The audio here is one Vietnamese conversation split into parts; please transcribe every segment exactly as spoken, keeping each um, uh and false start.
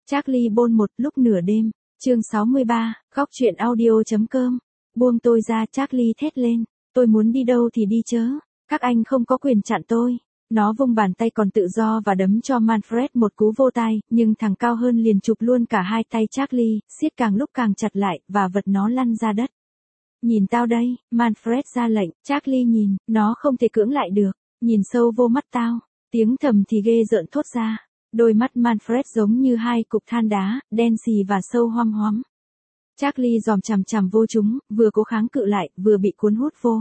Charlie Bôn một lúc nửa đêm, chương sáu mươi ba, góc truyện audio.com. Buông tôi ra, Charlie thét lên. Tôi muốn đi đâu thì đi chớ. Các anh không có quyền chặn tôi. Nó vung bàn tay còn tự do và đấm cho Manfred một cú vô tai, nhưng thằng cao hơn liền chụp luôn cả hai tay Charlie, siết càng lúc càng chặt lại, và vật nó lăn ra đất. Nhìn tao đây, Manfred ra lệnh. Charlie nhìn, nó không thể cưỡng lại được. Nhìn sâu vô mắt tao. Tiếng thầm thì ghê rợn thốt ra. Đôi mắt Manfred giống như hai cục than đá, đen xì và sâu hoăm hoắm. Charlie dòm chằm chằm vô chúng, vừa cố kháng cự lại, vừa bị cuốn hút vô.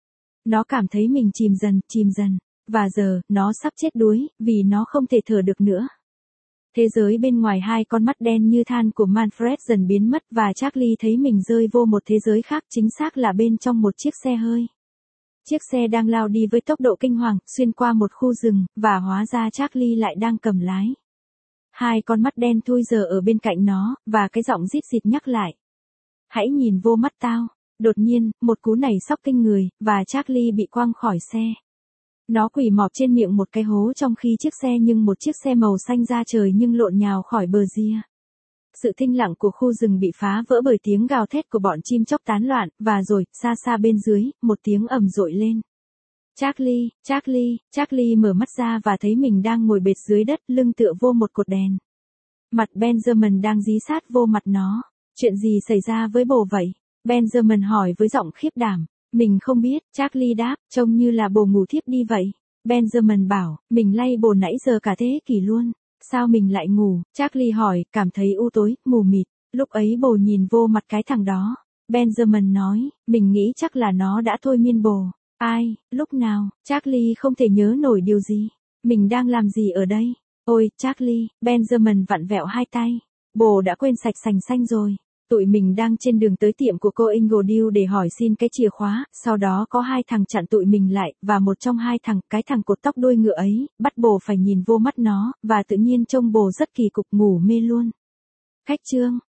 Nó cảm thấy mình chìm dần, chìm dần. Và giờ, nó sắp chết đuối, vì nó không thể thở được nữa. Thế giới bên ngoài hai con mắt đen như than của Manfred dần biến mất và Charlie thấy mình rơi vô một thế giới khác, chính xác là bên trong một chiếc xe hơi. Chiếc xe đang lao đi với tốc độ kinh hoàng, xuyên qua một khu rừng, và hóa ra Charlie lại đang cầm lái. Hai con mắt đen thui giờ ở bên cạnh nó, và cái giọng rít rịt nhắc lại. Hãy nhìn vô mắt tao. Đột nhiên, một cú nảy sóc kinh người, và Charlie bị quăng khỏi xe. Nó quỳ mọp trên miệng một cái hố trong khi chiếc xe nhưng một chiếc xe màu xanh ra trời nhưng lộn nhào khỏi bờ ria. Sự thinh lặng của khu rừng bị phá vỡ bởi tiếng gào thét của bọn chim chóc tán loạn, và rồi, xa xa bên dưới, một tiếng ầm dội lên. Charlie, Charlie, Charlie mở mắt ra và thấy mình đang ngồi bệt dưới đất, lưng tựa vô một cột đèn. Mặt Benjamin đang dí sát vô mặt nó. Chuyện gì xảy ra với bồ vậy? Benjamin hỏi với giọng khiếp đảm. Mình không biết, Charlie đáp, trông như là bồ ngủ thiếp đi vậy. Benjamin bảo, mình lay bồ nãy giờ cả thế kỷ luôn. Sao mình lại ngủ? Charlie hỏi, cảm thấy u tối, mù mịt. Lúc ấy bồ nhìn vô mặt cái thằng đó. Benjamin nói, mình nghĩ chắc là nó đã thôi miên bồ. Ai, lúc nào? Charlie không thể nhớ nổi điều gì. Mình đang làm gì ở đây? Ôi, Charlie, Benjamin vặn vẹo hai tay. Bồ đã quên sạch sành xanh rồi. Tụi mình đang trên đường tới tiệm của cô Ingledew để hỏi xin cái chìa khóa, sau đó có hai thằng chặn tụi mình lại, và một trong hai thằng, cái thằng cột tóc đuôi ngựa ấy, bắt bồ phải nhìn vô mắt nó, và tự nhiên trông bồ rất kỳ cục, ngủ mê luôn. Khách trương,